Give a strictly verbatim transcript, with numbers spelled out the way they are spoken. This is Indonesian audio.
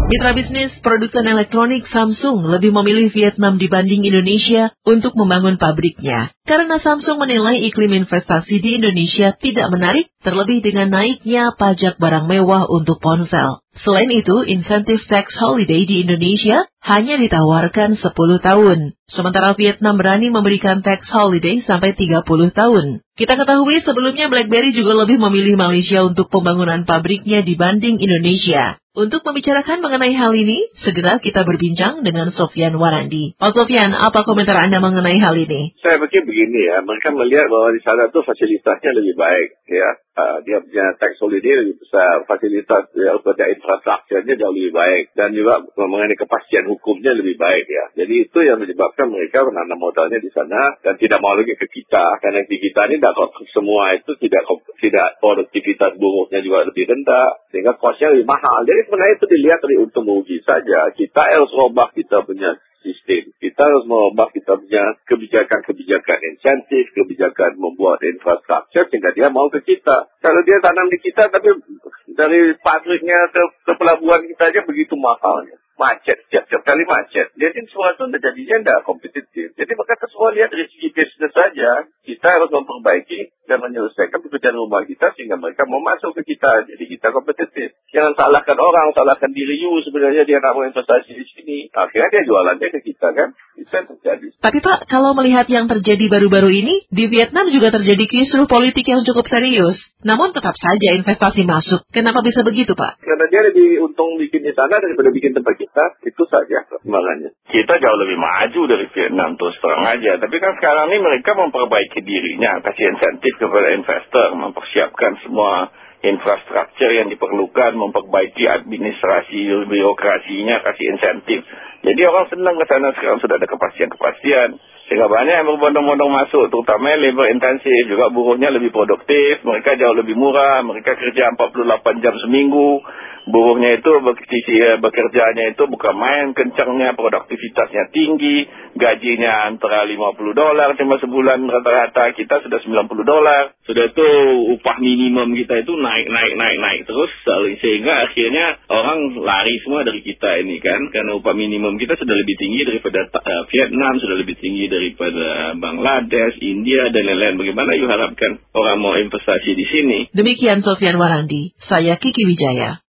Mitra bisnis produsen elektronik Samsung lebih memilih Vietnam dibanding Indonesia untuk membangun pabriknya. Karena Samsung menilai iklim investasi di Indonesia tidak menarik, terlebih dengan naiknya pajak barang mewah untuk ponsel. Selain itu, insentif tax holiday di Indonesia hanya ditawarkan sepuluh tahun. Sementara Vietnam berani memberikan tax holiday sampai tiga puluh tahun. Kita ketahui sebelumnya BlackBerry juga lebih memilih Malaysia untuk pembangunan pabriknya dibanding Indonesia. Untuk membicarakan mengenai hal ini, segera kita berbincang dengan Sofyan Warandi. Pak Sofyan, apa komentar Anda mengenai hal ini? Saya pikir begini ya, mereka melihat bahwa di sana itu fasilitasnya lebih baik ya. Uh, dia punya tax holiday lebih besar, fasilitas ya, infrastrukturnya jauh lebih baik, dan juga mengenai kepastian hukumnya lebih baik ya. Jadi itu yang menyebabkan mereka menanam modalnya di sana dan tidak mau lagi ke kita, karena di kita ini tidak semua itu tidak tidak produktivitas buruhnya juga lebih rendah, sehingga kosnya lebih mahal. Jadi sebenarnya itu dilihat dari untung rugi saja. Kita harus robah kita punya sistem. Kita harus merubah kita punya kebijakan-kebijakan insentif, kebijakan membuat infrastruktur sehingga dia mau ke kita. Kalau dia tanam di kita tapi dari pabriknya ke, ke pelabuhan kita aja begitu mahalnya. Macet, setiap-setiap kali macet. Jadi sesuatu jadinya tidak kompetitif. Jadi maka semua lihat dari segi bisnis saja. Kita harus memperbaiki dan menyelesaikan pekerjaan rumah kita sehingga mereka mau masuk ke kita. Jadi kita kompetitif. Jangan salahkan orang, salahkan diri you. Sebenarnya dia nak mau investasi di sini. Akhirnya dia jualannya ke kita kan. Itu yang terjadi. Tapi Pak, kalau melihat yang terjadi baru-baru ini, di Vietnam juga terjadi kisruh politik yang cukup serius. Namun tetap saja investasi masuk. Kenapa bisa begitu Pak? Karena dia lebih untung bikin di sana daripada bikin tempat kita. Itu saja perkembangannya. Kita jauh lebih maju dari Vietnam terus terang aja. Tapi kan sekarang ini mereka memperbaiki dirinya. Kasih insentif kepada investor. Mempersiapkan semua infrastruktur yang diperlukan. Memperbaiki administrasi, birokrasinya. Kasih insentif. Jadi orang senang ke sana sekarang sudah ada kepastian-kepastian. Sehingga banyak yang berbondong-bondong masuk. Terutama labor intensif. Juga buruhnya lebih produktif. Mereka jauh lebih murah. Mereka kerja empat puluh delapan jam seminggu. Buruhnya itu bekerjanya itu bukan main, kencangnya, produktivitasnya tinggi, gajinya antara lima puluh dolar cuma sebulan rata-rata, kita sudah sembilan puluh dolar. Sudah itu upah minimum kita itu naik, naik, naik, naik terus, sehingga akhirnya orang lari semua dari kita ini kan, karena upah minimum kita sudah lebih tinggi daripada uh, Vietnam, sudah lebih tinggi daripada Bangladesh, India, dan lain-lain. Bagaimana you harapkan orang mau investasi di sini? Demikian Sofyan Warandi, saya Kiki Wijaya.